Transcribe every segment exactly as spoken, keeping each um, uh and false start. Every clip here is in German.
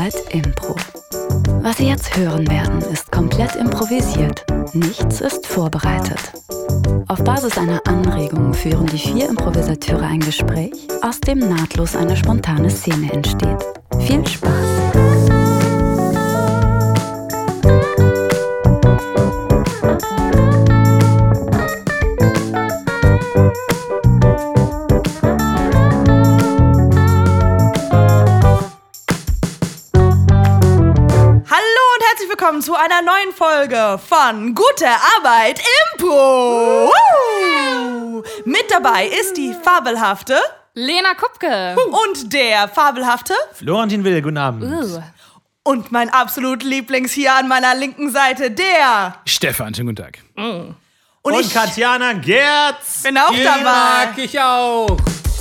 Arbeit Impro. Was Sie jetzt hören werden, ist komplett improvisiert. Nichts ist vorbereitet. Auf Basis einer Anregung führen die vier Improvisateure ein Gespräch, aus dem nahtlos eine spontane Szene entsteht. Viel Spaß! Willkommen zu einer neuen Folge von Gute Arbeit Impro. Uh! Mit dabei ist die fabelhafte Lena Kupke und der fabelhafte Florentin Will. Guten Abend. uh. Und mein absolut Lieblings hier an meiner linken Seite, der Stefan. Schönen guten Tag. mm. und, und ich Katjana Gerz. bin auch Die dabei. mag ich auch.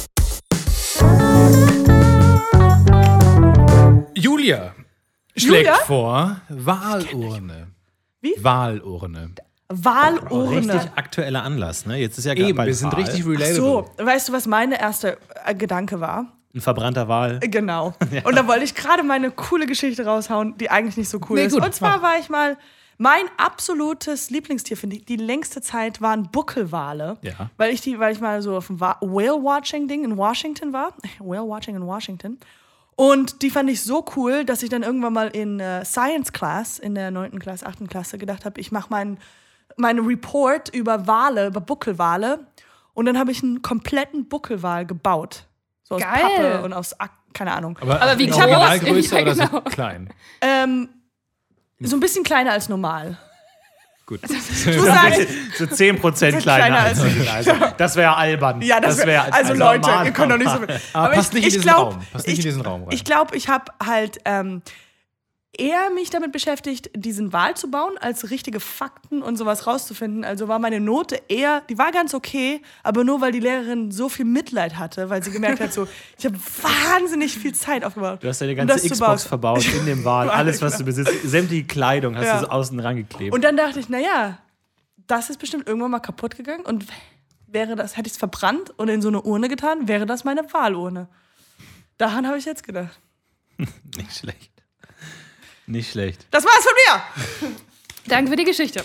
Julia schlägt Julia? vor Wahlurne. Wie? Wahlurne. Wahlurne. Richtig aktueller Anlass, ne? Jetzt ist ja gerade Eben, bald wir sind Wahl. richtig relatable. So, weißt du, was mein erster äh, Gedanke war? Ein verbrannter Wal. Genau. Und da wollte ich gerade meine coole Geschichte raushauen, die eigentlich nicht so cool Nee, ist. gut, Und zwar mach. war ich mal, mein absolutes Lieblingstier, finde ich, die längste Zeit waren Buckelwale. Ja. Weil ich, die, weil ich mal so auf dem Wa- Whale-Watching-Ding in Washington war. Whale-Watching in Washington. Und die fand ich so cool, dass ich dann irgendwann mal in äh, Science Class, in der neunten Klasse, achten Klasse, gedacht habe, ich mache meinen mein Report über Wale, über Buckelwale. Und dann habe ich einen kompletten Buckelwal gebaut. So aus Geil. Pappe und aus, Ak- keine Ahnung. Aber, Aber wie in groß? Originalgröße Ja, oder so genau. klein? Ähm, so ein bisschen kleiner als normal. Gut. Ich muss sagen, So zehn Prozent kleiner, kleiner als als- also, Das wäre albern. ja, das, wär- wär, also Leute, normal. ihr könnt doch nicht so. Aber passt nicht in diesen glaub, Raum. Passt nicht ich, in diesen Raum rein. Ich glaube, ich habe halt ähm, eher mich damit beschäftigt, diesen Wahl zu bauen, als richtige Fakten und sowas rauszufinden. Also war meine Note eher, die war ganz okay, aber nur weil die Lehrerin so viel Mitleid hatte, weil sie gemerkt hat, so, ich habe wahnsinnig viel Zeit aufgebaut. Du hast deine um ganze das zu Xbox bauen. verbaut in dem Wal. Alles, was du besitzt, sämtliche Kleidung hast Ja. du so außen rangeklebt. Und dann dachte ich, naja, das ist bestimmt irgendwann mal kaputt gegangen und wäre das, hätte ich es verbrannt und in so eine Urne getan, wäre das meine Wahlurne. Daran habe ich jetzt gedacht. Nicht schlecht. Nicht schlecht. Das war's von mir! Danke für die Geschichte.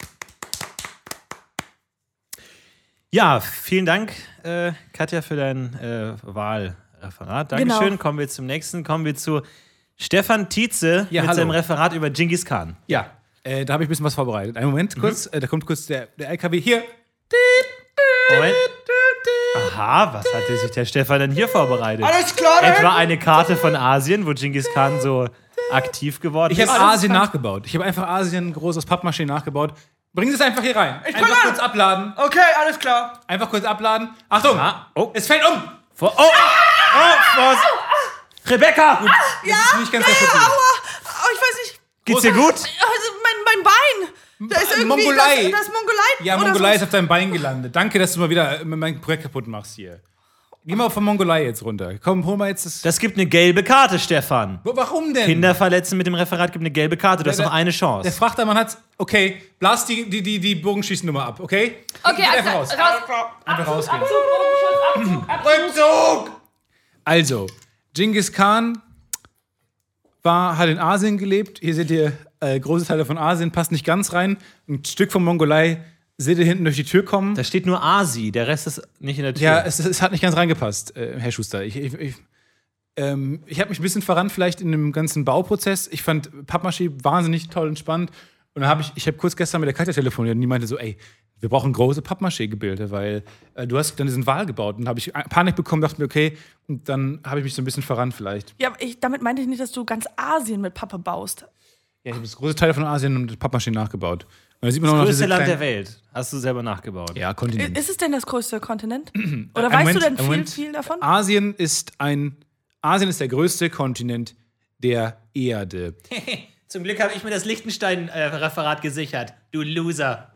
Ja, vielen Dank, äh, Katja, für dein äh, Wahlreferat. Dankeschön. Genau. Kommen wir zum nächsten. Kommen wir zu Stefan Tietze Ja, mit hallo. seinem Referat über Genghis Khan. Ja, äh, da habe ich ein bisschen was vorbereitet. Einen Moment, kurz. Äh, da kommt kurz der, der L K W hier. Moment. Aha, was hatte sich der Stefan denn hier vorbereitet? Alles klar, Etwa eine Karte von Asien, wo Genghis Khan so aktiv geworden Ich ist. habe Alles Asien klar. nachgebaut. Ich habe einfach Asien groß aus Pappmaché nachgebaut. Bringen Sie es einfach hier rein. komm Einfach mal. kurz abladen. Okay, alles klar. Einfach kurz abladen. Achtung! Ah, oh. Es fällt um! Vor, oh, oh, was? Rebecca! Ja, ist nicht ganz ja, kaputt. ja, aua. Oh, ich weiß nicht. Geht's dir gut? Also mein, mein Bein. Da ist irgendwie Mongolei. Das, das Mongolei. Ja, oder Mongolei so. ist auf deinem Bein gelandet. Danke, dass du mal wieder mein Projekt kaputt machst hier. Geh mal von Mongolei jetzt runter. Komm, hol mal jetzt das. Das gibt eine gelbe Karte, Stefan. Wo- Warum denn? Kinder verletzen mit dem Referat gibt eine gelbe Karte. Du hast Der- noch eine Der Chance. Frachtermann hat. Okay, blas die, die, die, die Bogenschießnummer ab, okay? Okay, Geht einfach also, raus. raus. Einfach rausgehen. Abzug, Abzug, Abzug. Also, Genghis Khan war, hat in Asien gelebt. Hier seht ihr äh, große Teile von Asien, passt nicht ganz rein. Ein Stück von Mongolei seht ihr hinten durch die Tür kommen. Da steht nur Asi, der Rest ist nicht in der Tür. Ja, es, es hat nicht ganz reingepasst, äh, Herr Schuster. Ich, ich, ich, ähm, ich habe mich ein bisschen verrannt vielleicht in dem ganzen Bauprozess. Ich fand Pappmaché wahnsinnig toll und spannend. Und dann habe ich, ich habe kurz gestern mit der Katja telefoniert und die meinte so, ey, wir brauchen große Pappmaché-Gebilde, weil äh, du hast dann diesen Wal gebaut. Und dann habe ich Panik bekommen, dachte mir, okay, und dann habe ich mich so ein bisschen verrannt vielleicht. Ja, aber ich, damit meinte ich nicht, dass du ganz Asien mit Pappe baust. Ja, ich habe das große Teil von Asien mit Pappmaché nachgebaut. Und da sieht man das auch noch größte diese Land der kleinen- Welt. Hast du selber nachgebaut. Ja, Kontinent. Ist es denn das größte Kontinent? Oder Ein weißt Moment, du denn ein viel, Moment. viel davon? Asien ist ein Asien ist der größte Kontinent der Erde. Zum Glück habe ich mir das Liechtenstein-Referat gesichert. Du Loser.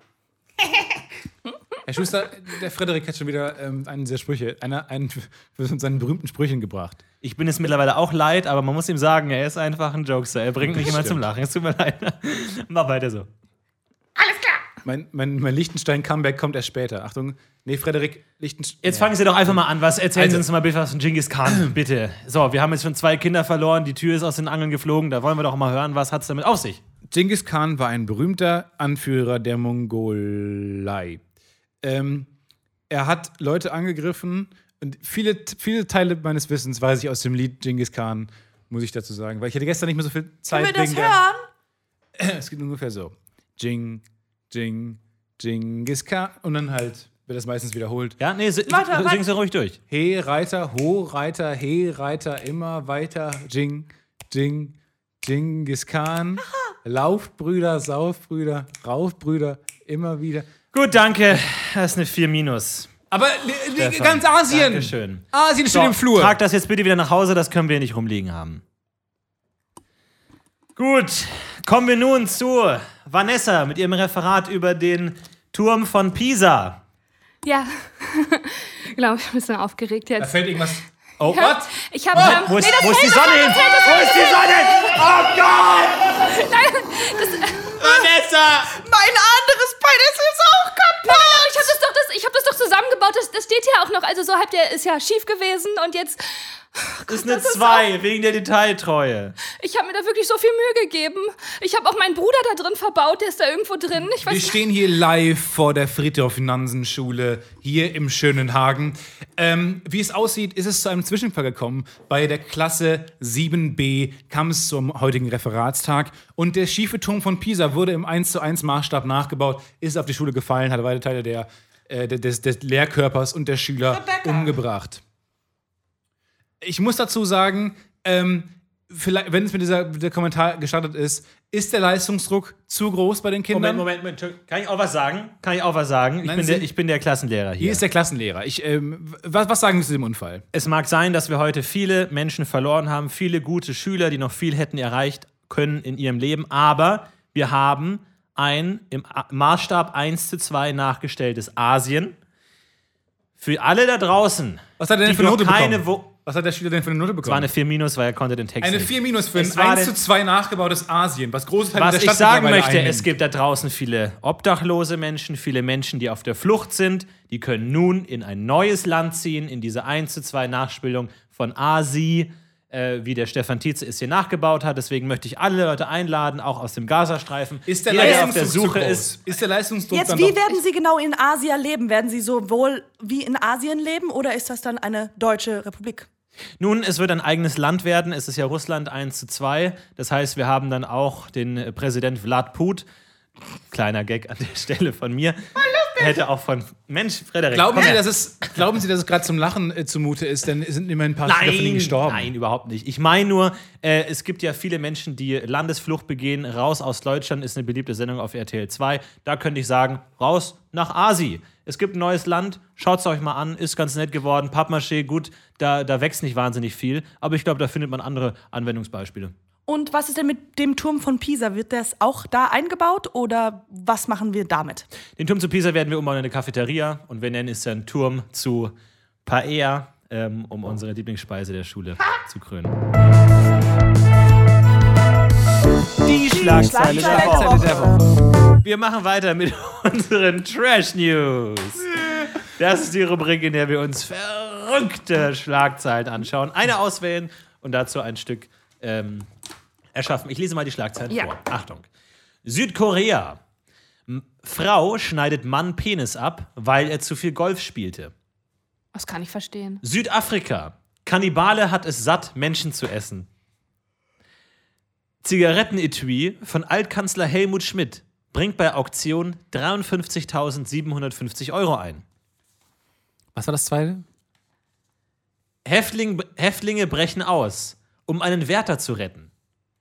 Herr Schuster, der Frederik hat schon wieder ähm, einen dieser Sprüche, einer, einen von seinen berühmten Sprüchen gebracht. Ich bin es mittlerweile auch leid, aber man muss ihm sagen, er ist einfach ein Jokester. Er bringt mich immer stimmt. zum Lachen. Es tut mir leid. Mach weiter so. Alles klar. Mein, mein, mein Liechtenstein-Comeback kommt erst später. Achtung, nee, Frederik Liechtenstein. Jetzt fangen Sie doch einfach mal an. Was erzählen Also- Sie uns mal bitte was von Genghis Khan, bitte. So, wir haben jetzt schon zwei Kinder verloren, die Tür ist aus den Angeln geflogen. Da wollen wir doch mal hören, was hat es damit auf sich? Genghis Khan war ein berühmter Anführer der Mongolei. Ähm, er hat Leute angegriffen und viele, viele Teile meines Wissens weiß ich aus dem Lied Genghis Khan, muss ich dazu sagen. Weil ich hatte gestern nicht mehr so viel Zeit. Können wir das wegen hören? Der, es geht ungefähr so. Jing, Jing, Genghis Khan. Und dann halt wird das meistens wiederholt. Ja, nee, si- Warte, warte. singen Sie ruhig durch. He, Reiter, Ho, Reiter, He, Reiter, immer weiter. Jing, Jing, Genghis Khan. Laufbrüder, Saufbrüder, Raufbrüder, immer wieder. Gut, danke. Das ist eine vier minus. Aber die, die, Stefan, ganz Asien. Dankeschön. Asien steht So, im Flur. Trag das jetzt bitte wieder nach Hause, das können wir nicht rumliegen haben. Gut, kommen wir nun zu Vanessa mit ihrem Referat über den Turm von Pisa. Ja, genau, ich bin ein bisschen aufgeregt Da jetzt. fällt irgendwas. Oh, Ja, was? ich habe. Ähm, Wo ist, nee, das wo ist die fällt Sonne hin? Wo ist die Sonne? Oh Gott! Vanessa! Mein anderes Bein ist jetzt auch kaputt. Ich habe das, doch- das, ich hab das doch zusammengebaut, das, das steht hier auch noch. Also so halb der ist ja schief gewesen und jetzt. Das ist eine zwei wegen der Detailtreue. Ich habe mir da wirklich so viel Mühe gegeben. Ich habe auch meinen Bruder da drin verbaut, der ist da irgendwo drin. Ich weiß Wir stehen hier live vor der Friedhof-Nansen-Schule, hier im schönen Hagen. Ähm, wie es aussieht, ist es zu einem Zwischenfall gekommen. Bei der Klasse sieben b kam es zum heutigen Referatstag und der schiefe Turm von Pisa wurde im eins zu eins Maßstab nachgebaut, ist auf die Schule gefallen, hat weite Teile der, äh, des, des Lehrkörpers und der Schüler Rebecca. umgebracht. Ich muss dazu sagen, ähm, vielleicht, wenn es mit dieser der Kommentar gestartet ist, ist der Leistungsdruck zu groß bei den Kindern? Moment, Moment, Moment. Kann ich auch was sagen? Kann ich auch was sagen? Ich, Nein, bin Sie- der, ich bin der Klassenlehrer hier. Hier ist der Klassenlehrer. Ich, ähm, was, was sagen Sie zu dem Unfall? Es mag sein, dass wir heute viele Menschen verloren haben, viele gute Schüler, die noch viel hätten erreicht können in ihrem Leben, aber wir haben ein im A- Maßstab eins zu zwei nachgestelltes Asien. Für alle da draußen, Was hat er denn die für eine noch Note keine bekommen? Wo Was hat der Schüler denn für eine Note es war bekommen? eine vier minus, weil er konnte den Text Eine nicht. vier minus für ein Es war eins denn- zu zwei nachgebautes Asien, was große Teile Was der ich Stadt sagen mittlerweile möchte, einnimmt. es gibt da draußen viele obdachlose Menschen, viele Menschen, die auf der Flucht sind. Die können nun in ein neues Land ziehen, in diese eins zu zwei Nachspielung von Asi, äh, wie der Stefan Tietze es hier nachgebaut hat. Deswegen möchte ich alle Leute einladen, auch aus dem Gazastreifen. Ist der Jeder, der auf der Leistungsdruck Suche zu groß? ist. Ist der Leistungsdruck Jetzt, dann wie doch... werden Sie genau in Asien leben? Werden Sie sowohl wie in Asien leben oder ist das dann eine deutsche Republik? Nun, es wird ein eigenes Land werden. Es ist ja Russland eins zu zwei. Das heißt, wir haben dann auch den äh, Präsident Vlad Put. Kleiner Gag an der Stelle von mir. Hätte auch von Mensch, Frederik. Glauben komm Sie, her. dass es, glauben Sie, dass es gerade zum Lachen äh, zumute ist? Denn es sind immerhin ein paar Schüler von Ihnen gestorben. Nein, überhaupt nicht. Ich meine nur, äh, es gibt ja viele Menschen, die Landesflucht begehen. Raus aus Deutschland ist eine beliebte Sendung auf R T L zwei. Da könnte ich sagen, raus nach Asi. Es gibt ein neues Land, schaut es euch mal an, ist ganz nett geworden. Pappmaché, gut, da, da wächst nicht wahnsinnig viel. Aber ich glaube, da findet man andere Anwendungsbeispiele. Und was ist denn mit dem Turm von Pisa? Wird das auch da eingebaut oder was machen wir damit? Den Turm zu Pisa werden wir umbauen in eine Cafeteria und wir nennen es dann Turm zu Paella, ähm, um unsere Lieblingsspeise der Schule zu krönen. Die Schlagzeile der Woche. der Woche. Wir machen weiter mit unseren Trash News. Das ist die Rubrik, in der wir uns verrückte Schlagzeilen anschauen, eine auswählen und dazu ein Stück ähm, erschaffen. Ich lese mal die Schlagzeilen Ja. vor. Achtung. Südkorea. M- Frau schneidet Mann Penis ab, weil er zu viel Golf spielte. Das kann ich verstehen. Südafrika. Kannibale hat es satt, Menschen zu essen. Zigarettenetui von Altkanzler Helmut Schmidt bringt bei Auktion dreiundfünfzigtausendsiebenhundertfünfzig Euro ein. Was war das zweite? Häftling, Häftlinge brechen aus, um einen Wärter zu retten.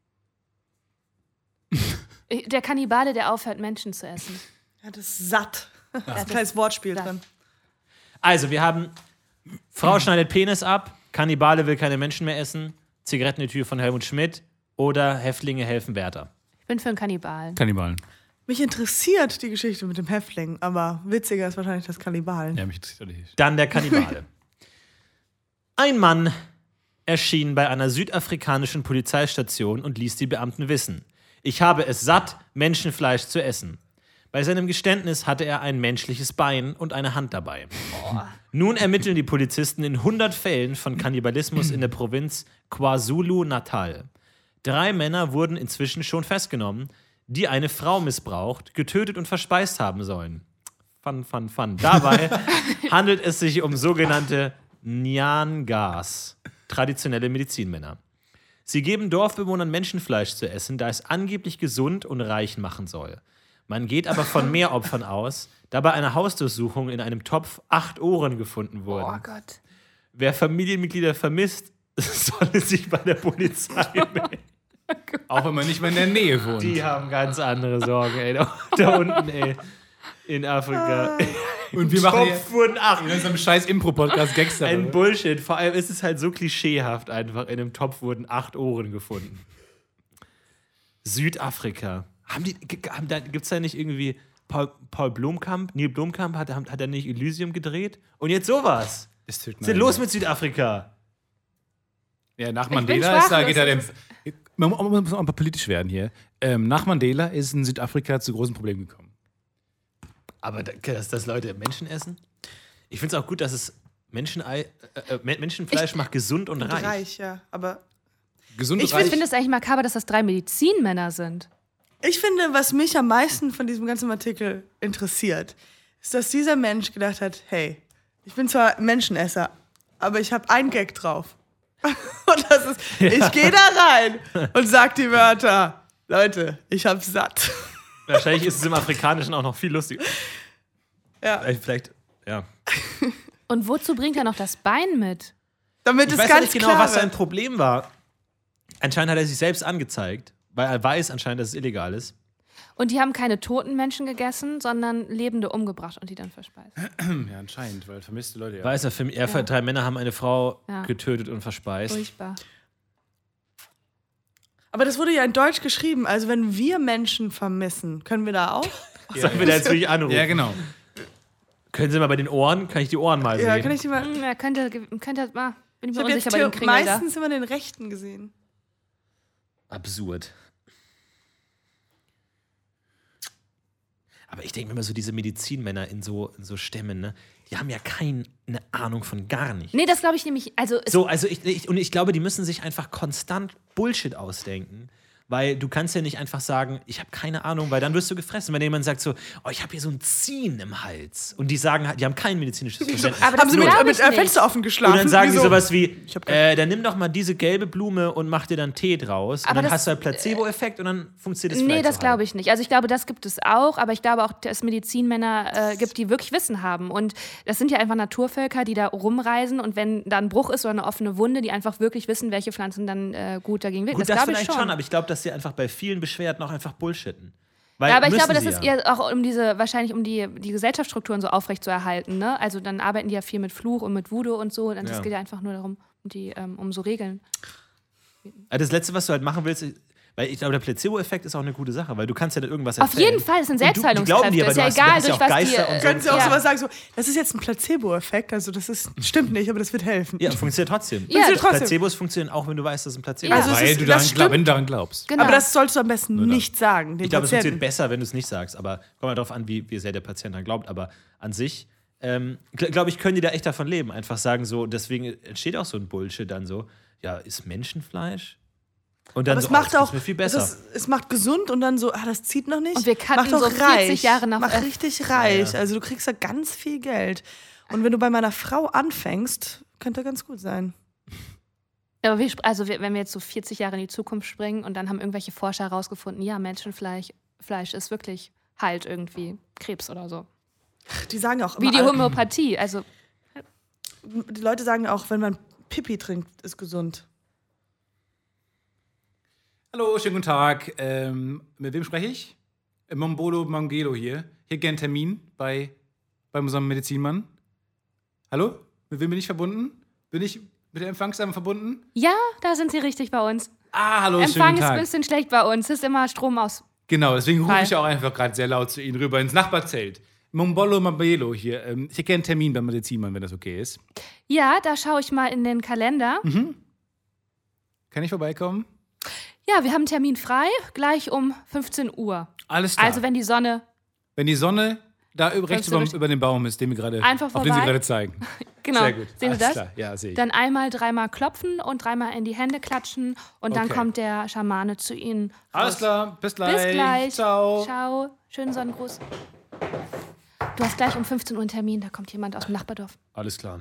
Der Kannibale, der aufhört, Menschen zu essen. Ja, das ist satt. Da ist ein kleines Wortspiel Satt. drin. Also, wir haben Frau schneidet Penis ab, Kannibale will keine Menschen mehr essen, Zigarettenetui von Helmut Schmidt oder Häftlinge helfen Wärter. Ich bin für einen Kannibalen. Kannibalen. Mich interessiert die Geschichte mit dem Häftling, aber witziger ist wahrscheinlich das Kannibalen. Ja, mich interessiert nicht. Dann der Kannibale. Ein Mann erschien bei einer südafrikanischen Polizeistation und ließ die Beamten wissen: Ich habe es satt, Menschenfleisch zu essen. Bei seinem Geständnis hatte er ein menschliches Bein und eine Hand dabei. Nun ermitteln die Polizisten in hundert Fällen von Kannibalismus in der Provinz KwaZulu-Natal. Drei Männer wurden inzwischen schon festgenommen, die eine Frau missbraucht, getötet und verspeist haben sollen. Fun, fun, fun. Dabei handelt es sich um sogenannte Nyangas, traditionelle Medizinmänner. Sie geben Dorfbewohnern Menschenfleisch zu essen, da es angeblich gesund und reich machen soll. Man geht aber von mehr Opfern aus, da bei einer Hausdurchsuchung in einem Topf acht Ohren gefunden wurden. Oh Gott. Wer Familienmitglieder vermisst, soll sich bei der Polizei melden. Auch wenn man nicht mehr in der Nähe wohnt. Die haben ganz andere Sorgen, ey. Da, da unten, ey. In Afrika. Und wir machen Topf wurden acht. in unserem scheiß Impro-Podcast Gangster. Ein Bullshit. Vor allem ist es halt so klischeehaft einfach. In einem Topf wurden acht Ohren gefunden. Südafrika. Haben die, haben da, gibt's da nicht irgendwie Paul, Paul Blomkamp? Neil Blomkamp hat, hat er nicht Elysium gedreht? Und jetzt sowas. Was ist denn los mit Südafrika? Ja, nach bin Mandela ist da, sprachlos. geht er dem. Man muss man muss auch mal politisch werden hier. Ähm, nach Mandela ist in Südafrika zu großen Problemen gekommen. Aber da, dass, dass Leute Menschen essen? Ich finde es auch gut, dass es Menschenei, äh, äh, Menschenfleisch macht gesund und, Und reich. reich, ja. Aber Gesund Ich und reich. Ich finde es eigentlich makaber, dass das drei Medizinmänner sind. ich finde, was mich am meisten von diesem ganzen Artikel interessiert, ist, dass dieser Mensch gedacht hat, hey, ich bin zwar Menschenesser, aber ich habe einen Gag drauf. Und das ist, ich gehe da rein und sag die Wörter, Leute, ich hab's satt. Wahrscheinlich ist es im Afrikanischen auch noch viel lustiger. Ja. Vielleicht, vielleicht ja. Und wozu bringt er noch das Bein mit? Damit Ich es weiß ganz nicht genau, klar was sein wird. Problem war. Anscheinend hat er sich selbst angezeigt, weil er weiß anscheinend, dass es illegal ist. Und die haben keine toten Menschen gegessen, sondern Lebende umgebracht und die dann verspeist. Ja, anscheinend, weil vermisste Leute ja. Weiß er, für, er Ja. drei Männer haben eine Frau Ja. getötet und verspeist. Furchtbar. Aber das wurde ja in Deutsch geschrieben. Also wenn wir Menschen vermissen, können wir da auch? Sollen wir da jetzt wirklich anrufen? Ja, genau. Können Sie mal bei den Ohren, kann ich die Ohren mal Ja, sehen? kann ich die mal. Hm, er könnte, könnte mal, bin ich Ich mir habe jetzt unsicher bei dem Theo- Kringel da. meistens immer den Rechten gesehen. Absurd. Aber ich denke mir immer so, diese Medizinmänner in so, in so Stämmen, ne, die haben ja keine Ahnung von gar nichts. Nee, das glaube ich nämlich, also es, So, also ich, ich, und ich glaube, die müssen sich einfach konstant Bullshit ausdenken. Weil du kannst ja nicht einfach sagen, ich habe keine Ahnung, weil dann wirst du gefressen. Wenn jemand sagt so, oh, ich habe hier so ein Ziehen im Hals. Und die sagen, die haben kein medizinisches Verständnis. aber Haben das sie mit, glaub mit ich äh, nicht. Fenster offen geschlafen? Und dann sagen die Wieso? sowas wie, Ich hab kein- äh, dann nimm doch mal diese gelbe Blume und mach dir dann Tee draus. Und Aber dann das- hast du halt Placebo-Effekt und dann funktioniert das Nee, vielleicht das so glaube halb. ich nicht. Also ich glaube, das gibt es auch, aber ich glaube auch, dass es Medizinmänner äh, gibt, die wirklich Wissen haben. Und das sind ja einfach Naturvölker, die da rumreisen und wenn da ein Bruch ist oder eine offene Wunde, die einfach wirklich wissen, welche Pflanzen dann äh, gut dagegen wirken. Gut, das das, glaube ich vielleicht schon. schon, aber ich glaube, dass sie einfach bei vielen Beschwerden auch einfach bullshitten. Weil Ja, aber ich müssen glaube, das sie ist ja. eher auch um diese, wahrscheinlich um die, die Gesellschaftsstrukturen so aufrechtzuerhalten, ne? Also dann arbeiten die ja viel mit Fluch und mit Voodoo und so. Und das Ja. geht ja einfach nur darum, um, die, ähm, um so Regeln. Also das Letzte, was du halt machen willst, weil ich glaube, der Placebo-Effekt ist auch eine gute Sache, weil du kannst ja dann irgendwas Auf erzählen. jeden Fall, das sind Und du- die glauben Selbstheilungskräfte. dir, aber Ist du ja hast- egal, du hast ja durch auch was Geister die... und äh, so. Können Sie auch ja. sowas sagen, so, das ist jetzt ein Placebo-Effekt, also das ist, stimmt nicht, aber das wird helfen. Ja, funktioniert trotzdem. Ja, Funktioniert trotzdem. Placebos funktionieren auch, wenn du weißt, dass es ein Placebo Ja. ist. Also es Weil ist- du das daran, stimmt. glaub, wenn du daran glaubst. Genau. Aber das solltest du am besten nicht sagen, den Ich glaube, es funktioniert Patienten. besser, wenn du es nicht sagst, aber kommt mal darauf an, wie, wie sehr der Patient dann glaubt. Aber an sich, ähm, gl- glaube ich, können die da echt davon leben. Einfach sagen so, deswegen entsteht auch so ein Bullshit dann so, ja, ist Menschenfleisch? Und dann Aber so, es macht oh, auch, mir viel es, besser. ist, es macht gesund und dann so, ah, das zieht noch nicht. Und wir kannten macht doch so vierzig reich. Jahre nach- Macht äh, richtig reich. ja. Also du kriegst da ganz viel Geld. Und wenn du bei meiner Frau anfängst, könnte ganz gut sein. Aber wir, sp- also wir, wenn wir jetzt so vierzig Jahre in die Zukunft springen und dann haben irgendwelche Forscher herausgefunden, ja, Menschenfleisch Fleisch ist wirklich halt irgendwie Krebs oder so. Die sagen auch Wie immer, die Homöopathie. Also die Leute sagen auch, wenn man Pipi trinkt, ist gesund. Hallo, schönen guten Tag. Ähm, mit wem spreche ich? Äh, Mombolo Mangelo hier. Hier gern Termin bei, bei unserem Medizinmann. Hallo? Mit wem bin ich verbunden? Bin ich mit der Empfangsdame verbunden? ja, da sind sie richtig bei uns. Ah, hallo, schönen Empfang guten ist ein Tag. bisschen schlecht bei uns. Es ist immer Strom aus. Genau, deswegen rufe Hi. ich auch einfach gerade sehr laut zu Ihnen rüber ins Nachbarzelt. Mombolo Mangelo hier. Ähm, ich hätte gerne einen Termin beim Medizinmann, wenn das okay ist. Ja, da schaue ich mal in den Kalender. Kann ich vorbeikommen? Ja, wir haben einen Termin frei, gleich um fünfzehn Uhr. Alles klar. Also wenn die Sonne wenn die Sonne da über, rechts du über, durch- über dem Baum ist, den wir gerade, Einfach auf den Sie vorbei. gerade zeigen. Genau. Sehr gut. Sehen Sie Alles das? klar. Ja, sehe ich. Dann einmal, dreimal klopfen und dreimal in die Hände klatschen und dann Okay. kommt der Schamane zu Ihnen. Alles raus. klar, bis gleich. Bis gleich. Ciao. Ciao. Schönen Sonnengruß. Du hast gleich um fünfzehn Uhr einen Termin, da kommt jemand aus dem Nachbardorf. Alles klar.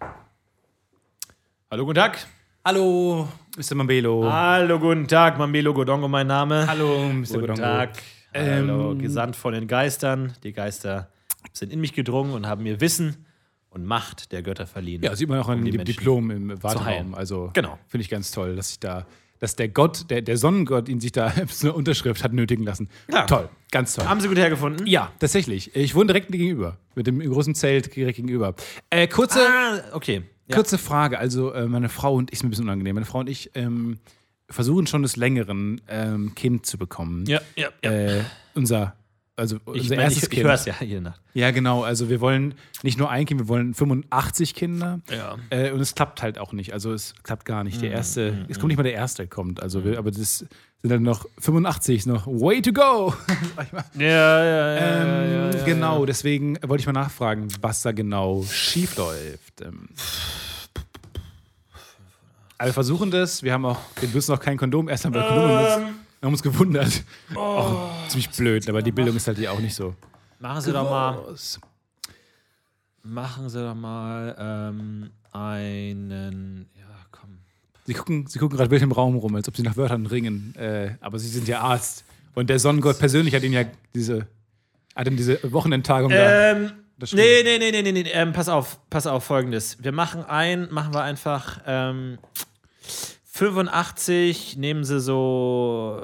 Hallo, guten Tag. Hallo, Mister Mambelo. Hallo, guten Tag. Mambelo Godongo, mein Name. Hallo, Mister Guten Godongo. Tag. Hallo, Ähm, gesandt von den Geistern. Die Geister sind in mich gedrungen und haben mir Wissen und Macht der Götter verliehen. Ja, sieht man auch an um die dem Menschen Diplom im heilen. Warteraum. Also Genau. finde ich ganz toll, dass sich da, dass der Gott, der, der Sonnengott, ihn sich da so eine Unterschrift hat nötigen lassen. Ja. Toll, ganz toll. Haben Sie gut hergefunden? Ja, tatsächlich. Ich wohne direkt gegenüber, mit dem großen Zelt direkt gegenüber. Äh, kurze, Ah, okay. Ja. kurze Frage. Also äh, meine Frau und ich, ist mir ein bisschen unangenehm. Meine Frau und ich ähm, versuchen schon des Längeren ähm, Kind zu bekommen. Ja, ja, ja. Äh, unser, also ich unser meine, erstes ich, ich Kind. höre es ja jede Nacht. Ja, genau. Also wir wollen nicht nur ein Kind, wir wollen fünfundachtzig Kinder. Ja. Äh, und es klappt halt auch nicht. Also es klappt gar nicht. Der erste, es kommt nicht mal der erste kommt. Also wir, aber das sind dann noch fünfundachtzig, ist noch way to go. Ja, ja, ja, ähm, ja, ja, genau, deswegen wollte ich mal nachfragen, was da genau schief läuft. Ähm, aber wir versuchen das. Wir haben auch, wir benutzen noch kein Kondom. Erst haben wir Kondom benutzt. Wir haben uns gewundert. Auch ziemlich blöd, aber die Bildung ist halt hier auch nicht so. Machen Sie doch mal, groß. machen Sie doch mal ähm, einen, ja, komm. Sie gucken, sie gucken gerade wild im Raum rum, als ob sie nach Wörtern ringen. Äh, aber sie sind ja Arzt. Und der Sonnengott persönlich hat ihn ja diese, hat ihm diese Wochenendtagung da. Ähm, Das nee, nee, nee, nee, nee, nee. Ähm, pass auf, pass auf, folgendes. Wir machen ein, machen wir einfach ähm, fünfundachtzig, nehmen Sie so,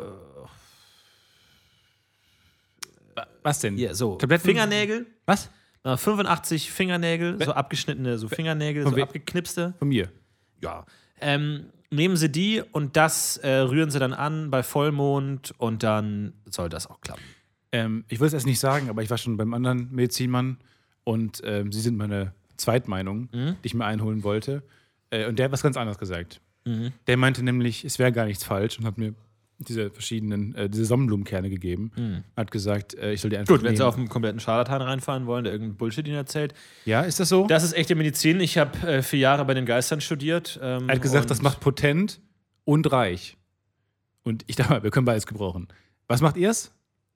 Was denn? hier, so, Tabletten? Fingernägel. Was? Äh, fünfundachtzig Fingernägel, so abgeschnittene, so Fingernägel, Von so we- abgeknipste. Von mir. Ja. Ähm, nehmen Sie die und das äh, rühren Sie dann an bei Vollmond und dann soll das auch klappen. Ähm, ich will es erst nicht sagen, aber ich war schon beim anderen Medizinmann und ähm, sie sind meine Zweitmeinung, Mhm. die ich mir einholen wollte. Äh, und der hat was ganz anderes gesagt. Mhm. Der meinte nämlich, es wäre gar nichts falsch und hat mir diese verschiedenen, äh, diese Sonnenblumenkerne gegeben. Mhm. Hat gesagt, äh, ich soll die einfach Gut, wenn Sie nehmen. auf einen kompletten Scharlatan reinfahren wollen, der irgendeinen Bullshit Ihnen erzählt. Ja, ist das so? Das ist echte Medizin. Ich habe äh, vier Jahre bei den Geistern studiert. Ähm, Er hat gesagt, und das macht potent und reich. Und ich dachte mal, wir können beides gebrauchen. Was macht ihr's?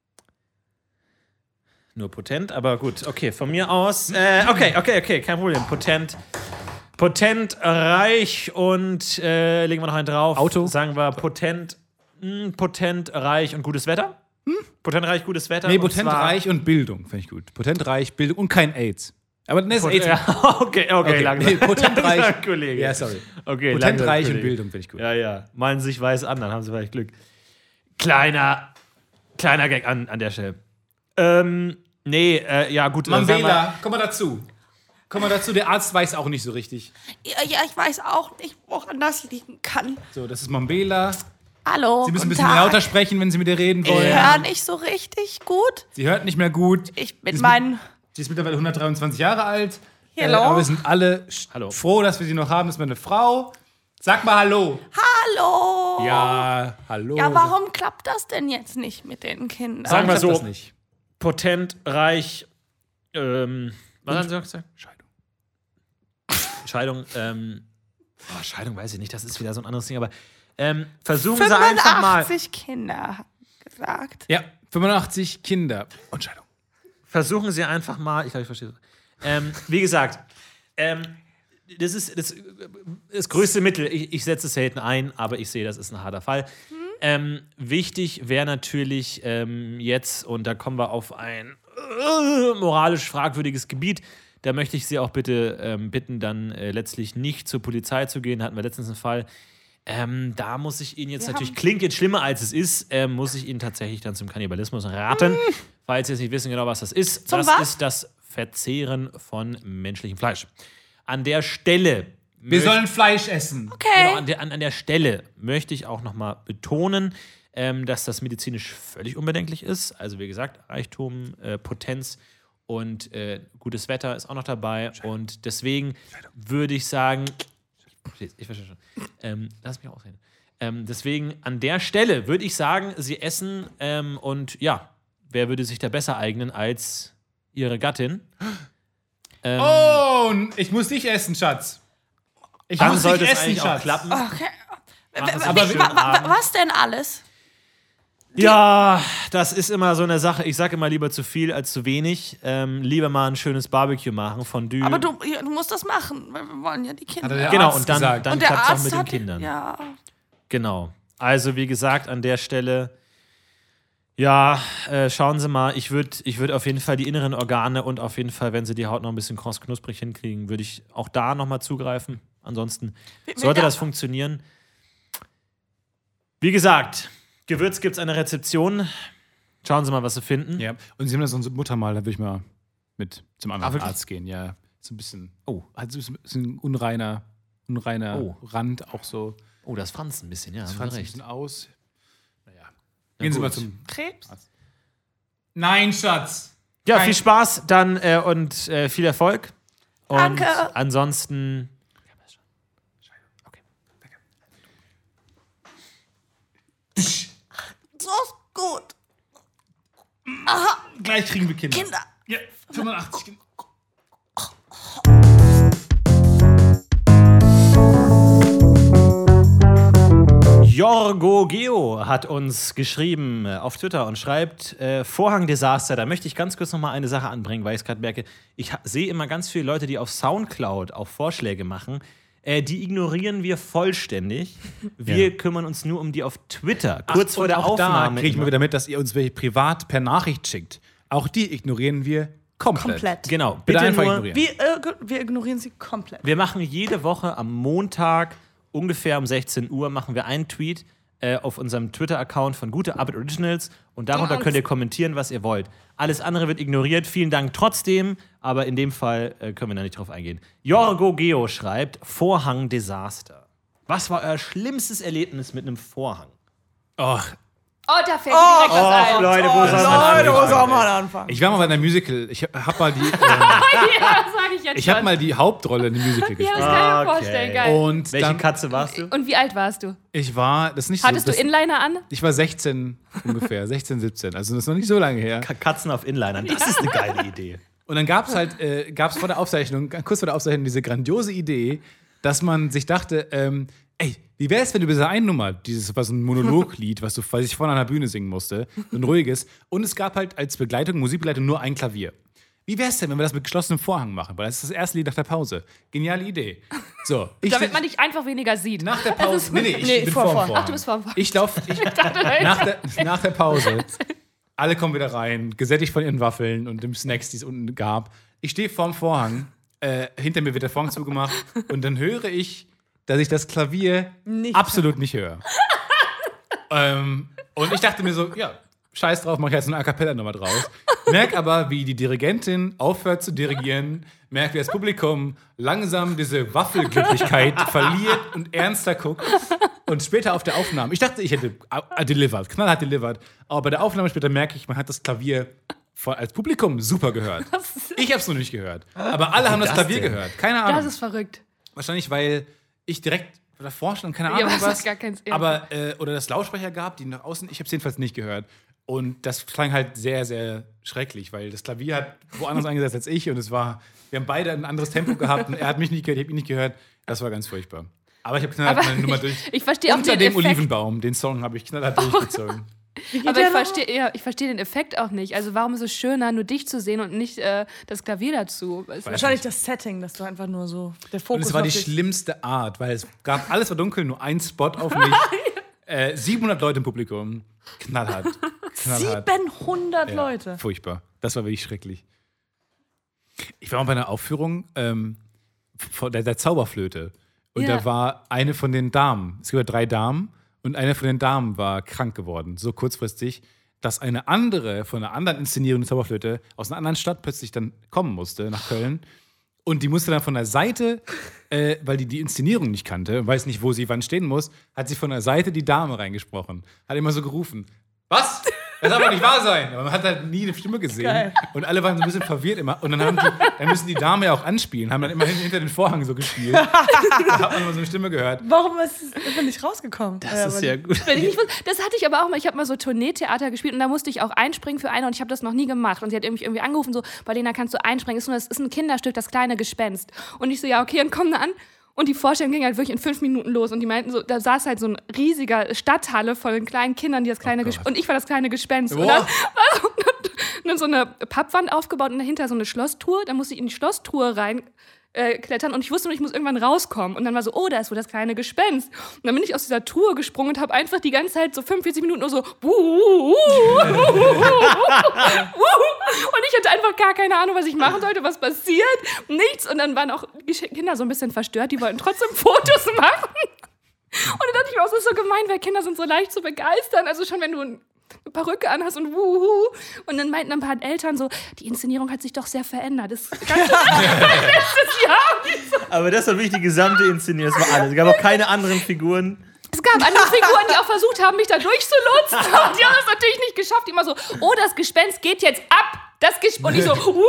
Nur potent, aber gut, okay, von mir aus. Äh, okay, okay, okay, kein Problem. Potent, potent, reich und äh, legen wir noch einen drauf. Auto? Sagen wir potent, mh, potent, reich und gutes Wetter. Potent, reich, gutes Wetter. Nee, und potent, zwar- reich und Bildung, finde ich gut. Potent, reich, Bildung und kein AIDS. Aber dann ist Pot- AIDS. ja, okay, okay, Okay, langsam. nee, potent, reich. Langsam, Kollege. Ja, sorry. Okay, Potent, langsam, reich und Kollege. Bildung finde ich gut. Ja, ja. Meinen sich weiß an, dann haben sie vielleicht Glück. Kleiner, kleiner Gag an, an der Stelle. Ähm, nee, äh, ja, gut. äh, sagen wir- Mambela, komm mal dazu. Komm mal dazu, der Arzt weiß auch nicht so richtig. Ja, ja, ich weiß auch nicht, woran das liegen kann. So, das ist Mambela. Hallo. Sie müssen ein guten bisschen Tag. lauter sprechen, wenn Sie mit ihr reden Ich wollen. höre nicht so richtig gut. Sie hört nicht mehr gut. Ich Sie mit ist meinen. Sie ist mittlerweile hundertdreiundzwanzig Jahre alt. Hallo. Äh, aber wir sind alle sch- Hallo. froh, dass wir sie noch haben. Das ist meine Frau. Sag mal Hallo. Hallo. Ja, hallo. Ja, warum klappt das denn jetzt nicht mit den Kindern? Sagen wir Klappt so. das nicht. Potent, reich, ähm, was haben Sie gesagt? Scheidung. Scheidung, ähm, oh, Scheidung weiß ich nicht, das ist wieder so ein anderes Ding, aber ähm, versuchen Sie einfach mal, fünfundachtzig Kinder, hat gesagt. Ja, fünfundachtzig Kinder. Und Scheidung. versuchen Sie einfach mal, ich glaube, ich verstehe es. Ähm, wie gesagt, ähm, das ist das, das größte Mittel. Ich, ich setze es selten ein, aber ich sehe, das ist ein harter Fall. Ähm, wichtig wäre natürlich ähm, jetzt, und da kommen wir auf ein äh, moralisch fragwürdiges Gebiet, da möchte ich Sie auch bitte ähm, bitten, dann äh, letztlich nicht zur Polizei zu gehen. Da hatten wir letztens einen Fall. Ähm, da muss ich Ihnen jetzt Wir natürlich, haben- klingt jetzt schlimmer als es ist, ähm, muss ich Ihnen tatsächlich dann zum Kannibalismus raten. Falls Sie jetzt nicht wissen genau, was das ist. Zum das was? ist das Verzehren von menschlichem Fleisch. An der Stelle. Wir möcht- sollen Fleisch essen. Okay. Genau, an der, an, an der Stelle möchte ich auch nochmal betonen, ähm, dass das medizinisch völlig unbedenklich ist. Also wie gesagt, Reichtum, äh, Potenz und äh, gutes Wetter ist auch noch dabei. Und deswegen würde ich sagen, ich, ich verstehe schon, ähm, lass mich ausreden. Ähm, deswegen an der Stelle würde ich sagen, Sie essen ähm, und ja, wer würde sich da besser eignen als ihre Gattin? Ähm, Oh, ich muss dich essen, Schatz. Ich dann muss sollte dich es essen, eigentlich auch Schatz. klappen. Okay. Machen Sie Aber einen wie, schönen wa, wa, Abend. was denn alles? Ja, das ist immer so eine Sache. Ich sage immer lieber zu viel als zu wenig. Ähm, lieber mal ein schönes Barbecue machen, Fondue. Aber du, ja, du musst das machen, weil wir wollen ja die Kinder. Hat er ja genau, Arzt und dann, gesagt. dann Und der klappt es auch Arzt mit den hat, Kindern. Ja. Genau. Also, wie gesagt, an der Stelle, ja, äh, schauen Sie mal, ich würde ich würd auf jeden Fall die inneren Organe und auf jeden Fall, wenn Sie die Haut noch ein bisschen kross knusprig hinkriegen, würde ich auch da nochmal zugreifen. Ansonsten sollte das funktionieren. Wie gesagt, Gewürz gibt es an der Rezeption. Schauen Sie mal, was Sie finden. Ja. Und Sie haben da so ein Muttermal, da würde ich mal mit zum anderen Ah, wirklich? Arzt gehen. Ja, so ein bisschen. Oh, hat so ein bisschen unreiner, unreiner Oh. Rand, auch so. Oh, das franzt ein bisschen, ja, Das haben franzt Sie ein recht. bisschen aus. Naja. Na Gehen Sie gut. mal zum. Krebs? Nein, Schatz. Ja, Nein. viel Spaß dann äh, und äh, viel Erfolg. Und Danke. ansonsten. So ist gut. Gleich kriegen wir Kinder. Kinder. Ja, fünfundachtzig Kinder. Jorgo Geo hat uns geschrieben äh, auf Twitter und schreibt, äh, Vorhang-Desaster, da möchte ich ganz kurz noch mal eine Sache anbringen, weil ich es gerade merke, ich ha- sehe immer ganz viele Leute, die auf Soundcloud auch Vorschläge machen, äh, die ignorieren wir vollständig. Wir Ja. kümmern uns nur um die auf Twitter, kurz Ach, vor und der auch Aufnahme. Da kriege ich mal immer. wieder mit, dass ihr uns welche privat per Nachricht schickt. Auch die ignorieren wir komplett. Komplett. Genau, Bitte bitte einfach nur, ignorieren. Wir, äh, wir ignorieren sie komplett. wir machen jede Woche am Montag ungefähr um sechzehn Uhr machen wir einen Tweet äh, auf unserem Twitter-Account von Gute Arbeit Originals und darunter Und- könnt ihr kommentieren, was ihr wollt. Alles andere wird ignoriert. Vielen Dank trotzdem, aber in dem Fall äh, können wir da nicht drauf eingehen. Jorgo Geo schreibt, Vorhang-Desaster. Was war euer schlimmstes Erlebnis mit einem Vorhang? Oh, Oh, da fällt mir direkt was ein. Leute, wo soll man Leute, anfangen? wo soll man anfangen? ich war mal bei einer Musical. Ich hab mal die, ähm, Ja, das sag ich jetzt ich hab schon. mal die Hauptrolle in dem Musical Ja, gespielt. das kann ich mir Okay. vorstellen, geil. Und Welche dann, Katze warst du? Und wie alt warst du? ich war, das ist nicht Hattest so. du Das, Inliner an? ich war sechzehn ungefähr, sechzehn, siebzehn. Also das ist noch nicht so lange her. Ka- Katzen auf Inlinern. Das ist eine geile Idee. Und dann gab es halt, äh, gab es vor der Aufzeichnung, kurz vor der Aufzeichnung, diese grandiose Idee, dass man sich dachte, ähm, ey, wie wäre es, wenn du bei dieser einen Nummer, dieses war so ein Monologlied, was du, was ich vorne an der Bühne singen musste, so ein ruhiges, und es gab halt als Begleitung, Musikbegleitung nur ein Klavier. Wie wäre es denn, wenn wir das mit geschlossenem Vorhang machen? Weil das ist das erste Lied nach der Pause. Geniale Idee. So, ich Damit man dich einfach weniger sieht. nach der Pause. Nee, nee, ich Nee, bin vor- vorm vor. Vorhang. Ach, du bist vorm Vorhang. Ich laufe ich, nach, der, nach der Pause. Alle kommen wieder rein, gesättigt von ihren Waffeln und dem Snacks, die es unten gab. Ich stehe vorm Vorhang, äh, hinter mir wird der Vorhang zugemacht und dann höre ich, dass ich das Klavier Nicht absolut nicht höre. ähm, und ich dachte mir so, ja, scheiß drauf, mach ich jetzt eine A Cappella-Nummer draus. Merk aber, wie die Dirigentin aufhört zu dirigieren, merk, wie das Publikum langsam diese Waffelglücklichkeit verliert und ernster guckt. Und später auf der Aufnahme, ich dachte, ich hätte uh, delivered, knallhart delivered, aber bei der Aufnahme später merke ich, man hat das Klavier von, als Publikum super gehört. Ich habe es noch nicht gehört, aber alle haben das das Klavier denn? gehört. Keine Ahnung. Das ist verrückt. Wahrscheinlich, weil ich direkt davor stand, keine Ja, Ahnung aber das was. hat gar keinen Sinn. Aber, äh, oder das Lautsprecher gab, die nach außen, ich habe es jedenfalls nicht gehört. Und das klang halt sehr, sehr schrecklich, weil das Klavier hat woanders eingesetzt als ich und es war, wir haben beide ein anderes Tempo gehabt und er hat mich nicht gehört, ich habe ihn nicht gehört. Das war ganz furchtbar. Aber ich habe knallhart Aber meine Nummer ich- durch. ich verstehe auch Unter den dem Effekt. Olivenbaum, den Song habe ich knallhart durchgezogen. Aber ich verstehe ja, ich verstehe den Effekt auch nicht. Also warum ist es schöner, nur dich zu sehen und nicht äh, das Klavier dazu? Weißt du? Wahrscheinlich das Setting, dass du einfach nur so der Und Fokus es war die auf dich- schlimmste Art, weil es gab, alles war dunkel, nur ein Spot auf mich. äh, siebenhundert Leute im Publikum. Knallhart. Knallhart. siebenhundert Ja, Leute. Furchtbar. Das war wirklich schrecklich. Ich war mal bei einer Aufführung ähm, von der, der Zauberflöte. Und Ja. da war eine von den Damen, es gibt ja drei Damen, und eine von den Damen war krank geworden, so kurzfristig, dass eine andere von einer anderen Inszenierung der Zauberflöte aus einer anderen Stadt plötzlich dann kommen musste, nach Köln. Und die musste dann von der Seite, äh, weil die die Inszenierung nicht kannte und weiß nicht, wo sie wann stehen muss, hat sie von der Seite die Dame reingesprochen. Hat immer so gerufen, was? Das darf aber nicht wahr sein. Aber man hat halt nie eine Stimme gesehen. Geil. Und alle waren so ein bisschen verwirrt immer. Und dann, haben die, dann müssen die Damen ja auch anspielen. Haben dann immer hinter den Vorhang so gespielt. Da hat man immer so eine Stimme gehört. Warum ist es einfach nicht rausgekommen? Das ist ja gut. Wenn ich nicht wusste, das hatte ich aber auch mal. Ich habe mal so Tourneetheater gespielt und da musste ich auch einspringen für eine und ich habe das noch nie gemacht. Und sie hat mich irgendwie angerufen, so, Paulina, kannst du einspringen? Das ist, nur, das ist ein Kinderstück, das kleine Gespenst. Und ich so, ja, okay, dann komm da an. Und die Vorstellung ging halt wirklich in fünf Minuten los. Und die meinten so, da saß halt so ein riesiger Stadthalle voll kleinen Kindern, die das kleine Oh Gespenst. Und ich war das kleine Gespenst. Boah. Und dann war so eine, so eine Pappwand aufgebaut und dahinter so eine Schlosstruhe. Da musste ich in die Schlosstruhe rein. Äh, klettern und ich wusste nur, ich muss irgendwann rauskommen. Und dann war so, oh, da ist wohl das kleine Gespenst. Und dann bin ich aus dieser Truhe gesprungen und habe einfach die ganze Zeit so fünfundvierzig Minuten nur so wuh, wuh, wuh, wuh, und ich hatte einfach gar keine Ahnung, was ich machen sollte, was passiert. Nichts. Und dann waren auch die Kinder so ein bisschen verstört, die wollten trotzdem Fotos machen. Und dann dachte ich mir, oh, das ist so gemein, weil Kinder sind so leicht zu begeistern. Also schon, wenn du ein eine Perücke anhast und wuhu. Und dann meinten ein paar Eltern so, die Inszenierung hat sich doch sehr verändert. Das ist ganz letztes Jahr. Aber das war wirklich die gesamte Inszenierung. Das war alles. Es gab auch keine anderen Figuren. Es gab andere Figuren, die auch versucht haben, mich da durchzulotsen. Und die haben das natürlich nicht geschafft. Die immer so, oh, das Gespenst geht jetzt ab. Das Gespenst. Und ich so, wuhu.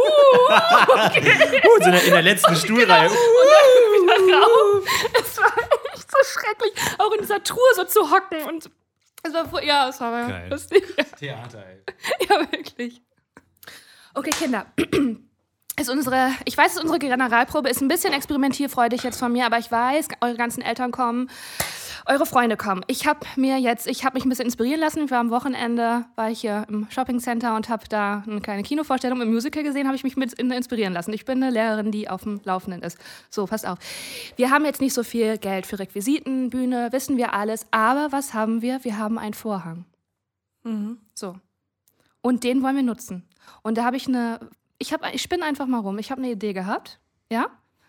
Okay. Uh, so in, der, in der letzten Stuhlreihe. Genau. Und dann wieder rauf. Es war echt so schrecklich, auch in dieser Truhe so zu hocken und es war, ja, es war Geil. lustig. Theater, ey. Ja, wirklich. Okay, Kinder. Ist unsere, ich weiß, unsere Generalprobe ist ein bisschen experimentierfreudig jetzt von mir, aber ich weiß, eure ganzen Eltern kommen, eure Freunde kommen. Ich habe mir jetzt, ich habe mich ein bisschen inspirieren lassen. Ich war am Wochenende, war ich hier im Shoppingcenter und habe da eine kleine Kinovorstellung im Musical gesehen, habe ich mich mit inspirieren lassen. Ich bin eine Lehrerin, die auf dem Laufenden ist. So, passt auf. Wir haben jetzt nicht so viel Geld für Requisiten, Bühne, wissen wir alles, aber was haben wir? Wir haben einen Vorhang. Mhm. So. Und den wollen wir nutzen. Und da habe ich eine, ich, hab, ich spinne einfach mal rum. Ich habe eine Idee gehabt. Ja?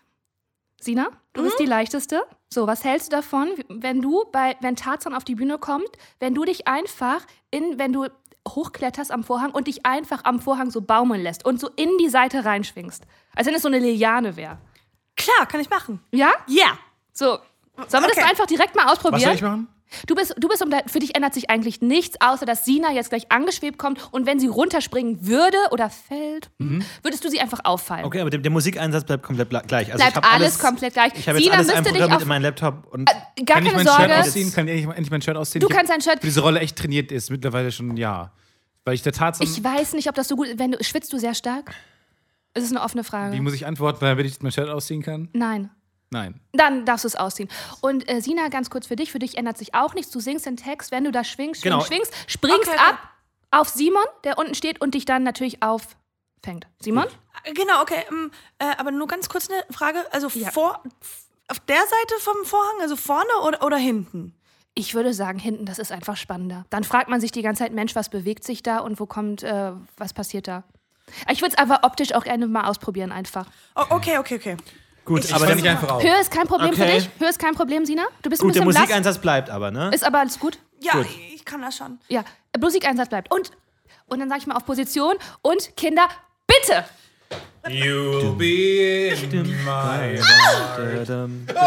Sina, du Mhm. bist die Leichteste. So, was hältst du davon, wenn du, bei, wenn Tarzan auf die Bühne kommt, wenn du dich einfach, in, wenn du hochkletterst am Vorhang und dich einfach am Vorhang so baumeln lässt und so in die Seite reinschwingst. Als wenn es so eine Liane wäre. Klar, kann ich machen. Ja? Ja. So. Sollen wir Okay. das einfach direkt mal ausprobieren? Was soll ich machen? Du bist, du bist um, für dich ändert sich eigentlich nichts, außer dass Sina jetzt gleich angeschwebt kommt und wenn sie runterspringen würde oder fällt, würdest du sie einfach auffallen. Okay, aber der, der Musikeinsatz bleibt komplett bla- gleich. Also Bleibt ich hab alles komplett gleich. Ich habe jetzt Sina alles müsste dich einprogrammiert auf- in meinen Laptop und Gar Kann ich keine mein Sorge. Shirt ausziehen? Kann ich endlich mein Shirt ausziehen? Du Ich kannst hab dein Shirt- für diese Rolle echt trainiert ist, mittlerweile schon ein Jahr. Weil ich der Tarzan... Ich weiß nicht, ob das so gut ist. Wenn du, schwitzt du sehr stark? Es ist eine offene Frage. Wie muss ich antworten, damit ich mein Shirt ausziehen kann? Nein. Nein. Dann darfst du es ausziehen. Und äh, Sina, ganz kurz für dich. Für dich ändert sich auch nichts. Du singst den Text, wenn du da schwingst, schwingst, Genau. schwingst, springst Okay, ab auf Simon, der unten steht und dich dann natürlich auffängt. Simon? Genau, okay. ähm, äh, aber nur ganz kurz eine Frage. Also Ja. vor, auf der Seite vom Vorhang, also vorne oder, oder hinten? Ich würde sagen, hinten, das ist einfach spannender. Dann fragt man sich die ganze Zeit, Mensch, was bewegt sich da und wo kommt, äh, was passiert da? Ich würde es einfach optisch auch gerne mal ausprobieren, einfach. Oh, okay, okay, okay. gut, Ich aber fand dann, nicht einfach auf. Höhe ist kein Problem für Okay. dich? Höhe ist kein Problem, Sina? Du bist gut, ein der bisschen blass. Musikeinsatz bleibt aber, ne? Ist aber alles gut? Ja, Gut. ich kann das schon. Ja, Musikeinsatz bleibt. Und, und dann sage ich mal auf Position und Kinder, bitte! You'll be in my heart. Dum, dum,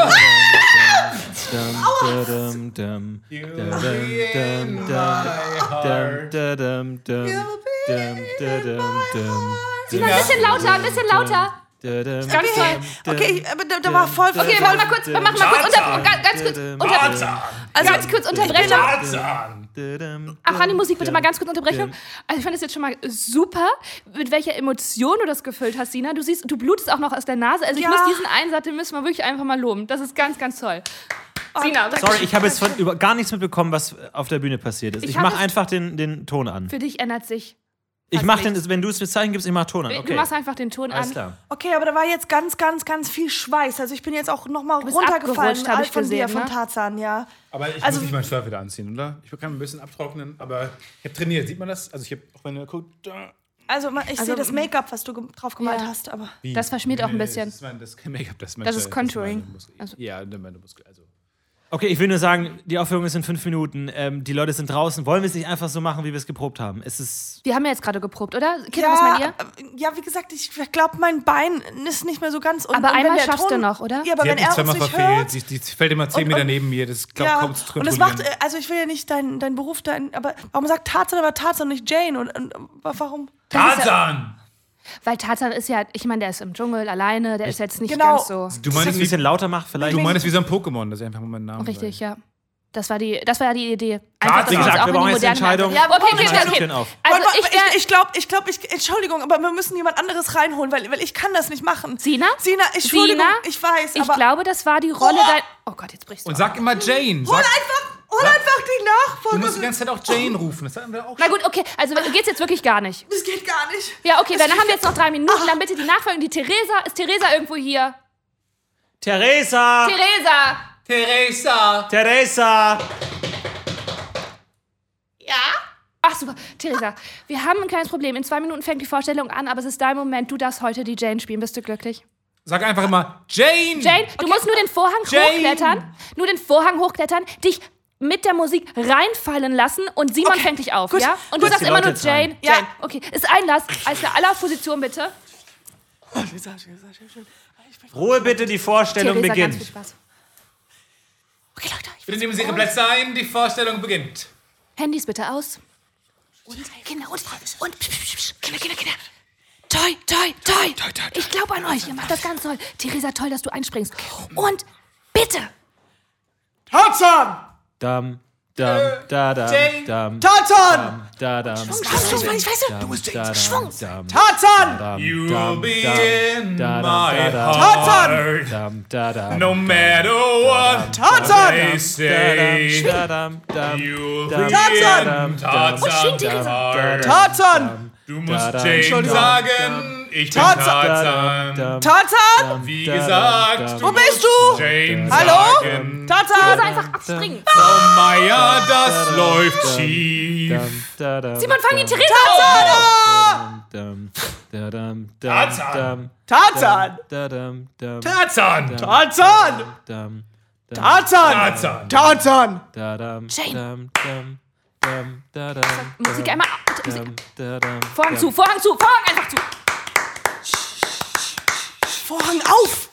dum, dum, dum, You'll dum, be in dum, my heart. dum, dum, dum, dum, dum, dum, Sina, ein bisschen lauter, ein bisschen lauter. dum, dum, Ganz toll. Okay, ich- aber da, da war voll... Okay, warte mal kurz, wir machen mal kurz, unter, ganz, ganz kurz, unter, Tarzan. also ganz kurz Unterbrechung. Tarzan. dum, Ach, an die Musik bitte mal ganz kurz Unterbrechung. Also ich fand es jetzt schon mal super, mit welcher Emotion du das gefüllt hast, Sina. Du siehst, du blutest auch noch aus der Nase. Also ich Ja. muss diesen Einsatz, den müssen wir wirklich einfach mal loben. Das ist ganz, ganz toll. Sina, was- Sorry, ich habe jetzt von über, gar nichts mitbekommen, was auf der Bühne passiert ist. Ich Ich hab mache es- einfach den, den Ton an. für dich ändert sich. Ich fast mache den, nichts. wenn du es mir Zeichen gibst, ich mache Ton an. Du Okay. machst einfach den Ton Alles an. klar. Okay, aber da war jetzt ganz, ganz, ganz viel Schweiß. Also ich bin jetzt auch noch mal bist runtergefallen abgerutscht, hab ich von dir, gesehen, von ne? Tarzan, ja. Aber ich Also- muss nicht mein Shirt wieder anziehen, oder? Ich kann ein bisschen abtrocknen, aber ich habe trainiert. Sieht man das? Also ich habe auch wenn ihr guckt, da. Also ma- ich Also, sehe das Make-up, was du ge- drauf gemalt Ja. hast, aber... Wie? Das verschmiert auch ein bisschen. Das ist, mein, das ist kein Make-up, das ist mein Das ist Shirt, Contouring. meine Muskel. Also- ja, meine Muskel. Also Okay, ich will nur sagen, die Aufführung ist in fünf Minuten. Ähm, die Leute sind draußen. Wollen wir es nicht einfach so machen, wie wir es geprobt haben? Es ist. Wir haben ja jetzt gerade geprobt, oder? Kinder, was meint ihr? äh, ja, wie gesagt, ich glaube, mein Bein ist nicht mehr so ganz. Und, Aber und wenn einmal der schaffst Ton, du noch, oder? Ja, aber Sie wenn hat mich er uns zweimal nicht verfehlt. hört. Sie, die fällt immer zehn Und- Meter und- neben mir. Das ist glaub, Ja, kaum zu und es kontrollieren. macht, äh, also ich will ja nicht deinen dein Beruf, dein, aber warum sagt Tarzan aber Tarzan und nicht Jane? Und, und warum? Tarzan! Weil Tarzan ist ja, ich meine, der ist im Dschungel alleine, der ist jetzt nicht Genau. ganz so. Du Wenn ich meinst, ein wie, bisschen lauter macht, vielleicht. du meinst wie so ein Pokémon, dass ich einfach mal meinen Namen Richtig, sage. ja. Das war die, das war ja die Idee. Tarzan. dass Wie wir uns gesagt, auch wir in die brauchen jetzt eine modernen Entscheidung. Ja, okay, okay, Ich okay. schreibe okay. den auf. Also Warte, ich, warte, wär- ich, ich glaube, ich glaube, ich, Entschuldigung, aber wir müssen jemand anderes reinholen, weil, weil ich kann das nicht machen. Sina? Sina, Entschuldigung, Sina? ich weiß, ich aber glaube, das war die Rolle Oh! dein... Oh Gott, jetzt brichst du Und auf. sag immer Jane. hol Sag, einfach, hol Sag- einfach die du Nachfolge. musst die ganze Zeit auch Jane rufen. Das hatten wir auch Na gut, okay, also geht's jetzt wirklich gar nicht. Das geht gar nicht. Ja, okay, dann haben wir jetzt noch drei Minuten, dann bitte die Nachfolge. Die Theresa, ist Theresa irgendwo hier? Theresa! Theresa! Theresa! Theresa! Ach super, Theresa, wir haben ein kleines Problem. In zwei Minuten fängt die Vorstellung an, aber es ist dein Moment. Du darfst heute die Jane spielen. Bist du glücklich? Sag einfach immer Jane! Jane, du musst nur den Vorhang Jane! hochklettern. Nur den Vorhang hochklettern, dich mit der Musik reinfallen lassen und Simon Okay, fängt dich auf, gut. ja? Und du Lass sagst die immer nur Leute zahlen. Jane, Ja. Jane. Okay, ist Einlass. Als der aller Position bitte. Ruhe bitte, die Vorstellung Theresa, ganz viel beginnt. Spaß. Okay, Leute, ich Bitte nehmen Sie Ihre Plätze ein, die Vorstellung beginnt. Handys bitte aus. Und Kinder, und, und psch, psch, psch, Kinder, Kinder, Kinder. Toi, toi, toi. toi, toi. Ich glaube an euch, ihr macht das ganz toll. Theresa, toll, dass du einspringst. Und bitte. Tarzan! Dam, dam, da, dam, Jane! dam, Tarzan! da, dam, Schwung, Schwung, Schwung, ich weiß dam, du musst da, dam, Schwung. dam, Tarzan! dam, You'll dam, be dam, in da, dam, my da, dam, heart. dam, da, dam, No matter what Tarzan! they da, say. dam, dam, dam, You'll dam, be Tarzan! in schwing, Tarzan's Theresa. heart. Tarzan! Du musst Da, da, Jane Entschuldigung. sagen, ich bin Tarzan. Tarzan. Tarzan! Wie gesagt, Wo bist du? Jane Hallo? sagen. Theresa, Tarzan! einfach abspringen. Oh Meier, das läuft schief. Simon, fang die Theresa auf. Dam, da, dam, dam, Tarzan. dam, Tarzan! da, dam, dam, Tarzan! Tarzan! dam, dam, Tarzan! Tarzan! Tarzan! da, dam, Jane. dam, dam, dam, da, dam, Musik einmal ab. Bitte, Musik. dam, da, dam, Vorhang dam. zu, Vorhang zu, Vorhang einfach zu. Vorhang auf!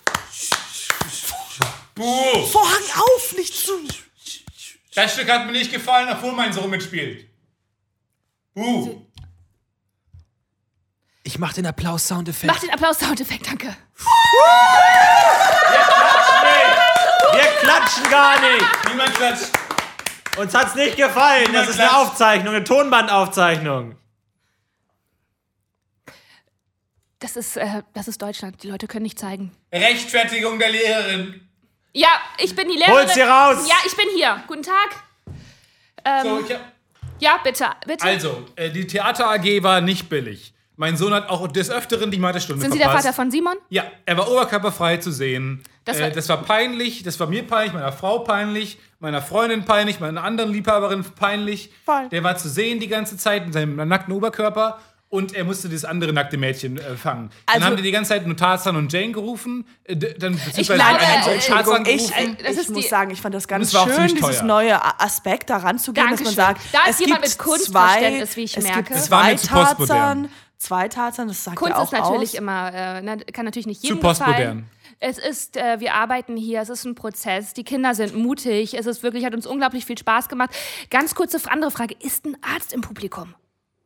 Buh! Vorhang auf, nicht zu! Das Stück hat mir nicht gefallen, obwohl mein Sohn mitspielt. Buh! Ich mach den Applaus-Soundeffekt. Mach den Applaus-Soundeffekt, danke. Wir klatschen gar nicht. Niemand klatscht. Uns hat's nicht gefallen. Das ist eine klatscht. Aufzeichnung, eine Tonbandaufzeichnung. Das ist, äh, das ist Deutschland. Die Leute können nicht zeigen. Rechtfertigung der Lehrerin. Ja, ich bin die Lehrerin. Hol's hier raus. Ja, ich bin hier. Guten Tag. Ähm, So, ich hab, ja, bitte, bitte. also, äh, die Theater A G war nicht billig. Mein Sohn hat auch des Öfteren die Mathestunde Sind Sie der verpasst. Vater von Simon? Ja, er war oberkörperfrei zu sehen. Das Das war- war, äh, das war peinlich, das war mir peinlich, meiner Frau peinlich, meiner Freundin peinlich, meiner anderen Liebhaberin peinlich. Voll. Der war zu sehen die ganze Zeit in seinem nackten Oberkörper und er musste das andere nackte Mädchen äh, fangen. Also- dann haben die die ganze Zeit nur Tarzan und Jane gerufen, äh, d- dann beziehungsweise glaube, einen äh, auch Entschuldigung, Tarzan ich, gerufen. Das ich ist muss die- sagen, ich fand das ganz es war auch schön, ziemlich dieses teuer. neue A- Aspekt da ranzugehen, dass man Dankeschön. sagt, Da ist es jemand gibt mit Kunstverständnis, zwei, wie ich es merke. Gibt Das war zwei mir zu postmodern. Tarzan, zwei Tarzan, das sagt Kunst ja auch ist natürlich aus. immer, äh, na, kann natürlich nicht jedem postmodern. gefallen. Es ist, äh, wir arbeiten hier, es ist ein Prozess, die Kinder sind mutig, es ist wirklich, hat uns unglaublich viel Spaß gemacht. Ganz kurze andere Frage, ist ein Arzt im Publikum?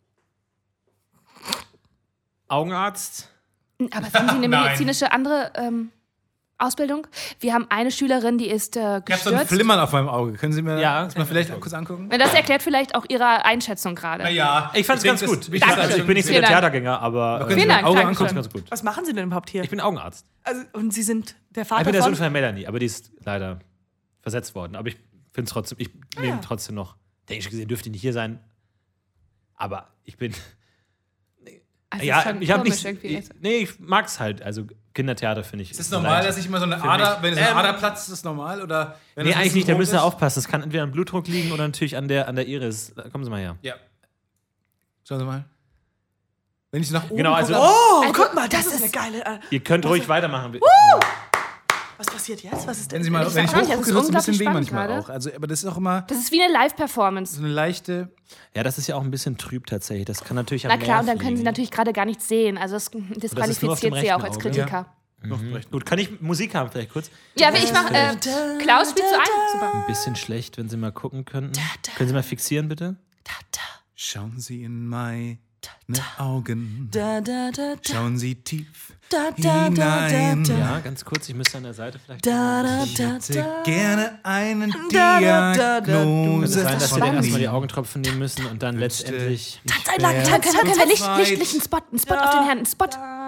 Augenarzt. Aber haben Sie eine Nein. medizinische andere ähm, Ausbildung? Wir haben eine Schülerin, die ist äh, Ich habe so ein gestürzt. Flimmern auf meinem Auge. Können Sie mir Ja, das mal vielleicht kurz angucken? Das erklärt vielleicht auch Ihre Einschätzung gerade. Naja, Ich fand's ganz denke, gut. das Ich, Wichtigste also, ich bin nicht so Vielen der Dank. Theatergänger, aber Können äh, Sie Vielen mir Dank, Auge Dankeschön. ich angucken? fand's ganz gut. Was machen Sie denn überhaupt hier? Ich bin Augenarzt. Also, und Sie sind der Ich Vater bin der Sohn von? von Melanie, aber die ist leider versetzt worden. Aber ich finde es trotzdem, ich nehme trotzdem noch. Technisch gesehen dürfte die nicht hier sein. Aber ich bin. Also ja, ist schon ich habe komisch nicht. irgendwie. Ich, nee, ich mag's halt. Also Kindertheater finde ich. Ist es normal, dass ich immer so eine Für Ader, mich. wenn es eine Ähm, Ader platzt, ist es normal? Oder wenn Nee, es ein eigentlich nicht. bisschen Da müssen wir rot ist? aufpassen. Es kann entweder am Blutdruck liegen oder natürlich an der, an der Iris. Kommen Sie mal her. Ja. Schauen Sie mal. Wenn ich nach oben Genau, also- gucke, Oh, Also, guck mal, das, das ist eine ist- geile. Äh, Ihr könnt ruhig weitermachen. Was passiert jetzt? Was ist denn? Wenn, Sie mal, Ich wenn ich sag nicht, das hochgucke, ist tut es ein bisschen unglaublich weh spannend manchmal gerade. auch. Also, aber das ist auch immer Das ist wie eine Live-Performance. so eine leichte. Ja, das ist ja auch ein bisschen trüb tatsächlich. Das kann natürlich am Na klar, und dann Nerv können sie liegen. natürlich gerade gar nichts sehen. Also das nur auf dem disqualifiziert sie ja auch rechten als Auge. Kritiker. Noch recht. Gut, kann ich Musik haben vielleicht kurz? Ja, wie ich mache. Äh, Klaus spielt zu ein. Super. Ein bisschen schlecht, wenn Sie mal gucken könnten. Können Sie mal fixieren, bitte? Schauen Sie in meine Augen. Da, da, da, da, Schauen Sie tief da, da, da, hinein. da, Ja, ganz kurz, ich müsste an der Seite vielleicht. da, da, Ich da, hätte da. gerne eine Da, da, da, da. Könnte Diagnose. sein, dass wir dann spannend. erstmal die Augentropfen nehmen müssen und dann letztendlich. Tanzeinlage, Können, können, können wir Licht, zweit. Licht, Licht, einen Spot, einen Spot auf den Herrn, einen Spot.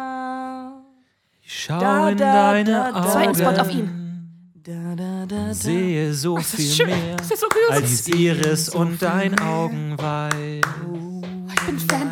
Schau Da, in da, deine da, da. Augen. Zweiten Spot auf ihn. Da, da, da, da. Sehe so viel Schön. mehr Das ist so rührend. als Iris und dein Augenweid. Ich bin Fan.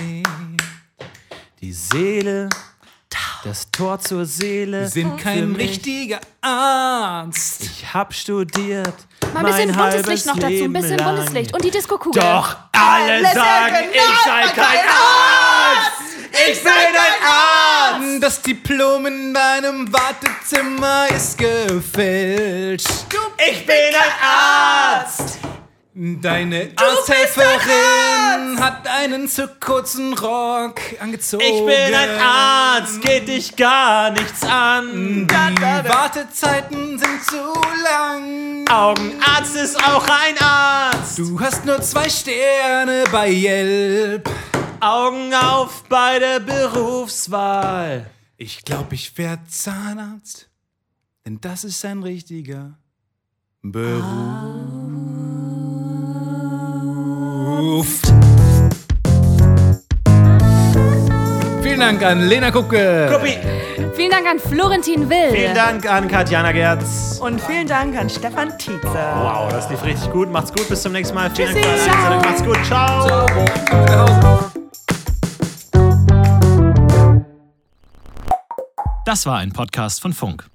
Die Seele, das Tor zur Seele. Wir sind für kein mich. richtiger Arzt. Ich hab studiert. Mal ein bisschen mein buntes halbes Licht noch dazu, ein Leben bisschen lang. buntes Licht. Und die Disco-Kugel. Doch alle sagen, ich sei kein Arzt. Ich bin ein Arzt. Das Diplom in deinem Wartezimmer ist gefälscht. Ich bin ein Arzt. Deine Arzthelferin hat einen zu kurzen Rock angezogen. Ich bin ein Arzt. Geht dich gar nichts an. Die Wartezeiten sind zu lang. Augenarzt ist auch ein Arzt. Du hast nur zwei Sterne bei Yelp. Augen auf bei der Berufswahl. Ich glaube, ich werde Zahnarzt, denn das ist ein richtiger Beruf. Vielen Dank an Lena Kupke. Kuppi. Vielen Dank an Florentin Will. Vielen Dank an Katjana Gerz. Und vielen Dank an Stefan Tietze. Wow, das lief richtig gut. Macht's gut, bis zum nächsten Mal. Vielen Tschüssi. Dank für eure Einladung. Macht's gut. Ciao. Das war ein Podcast von Funk.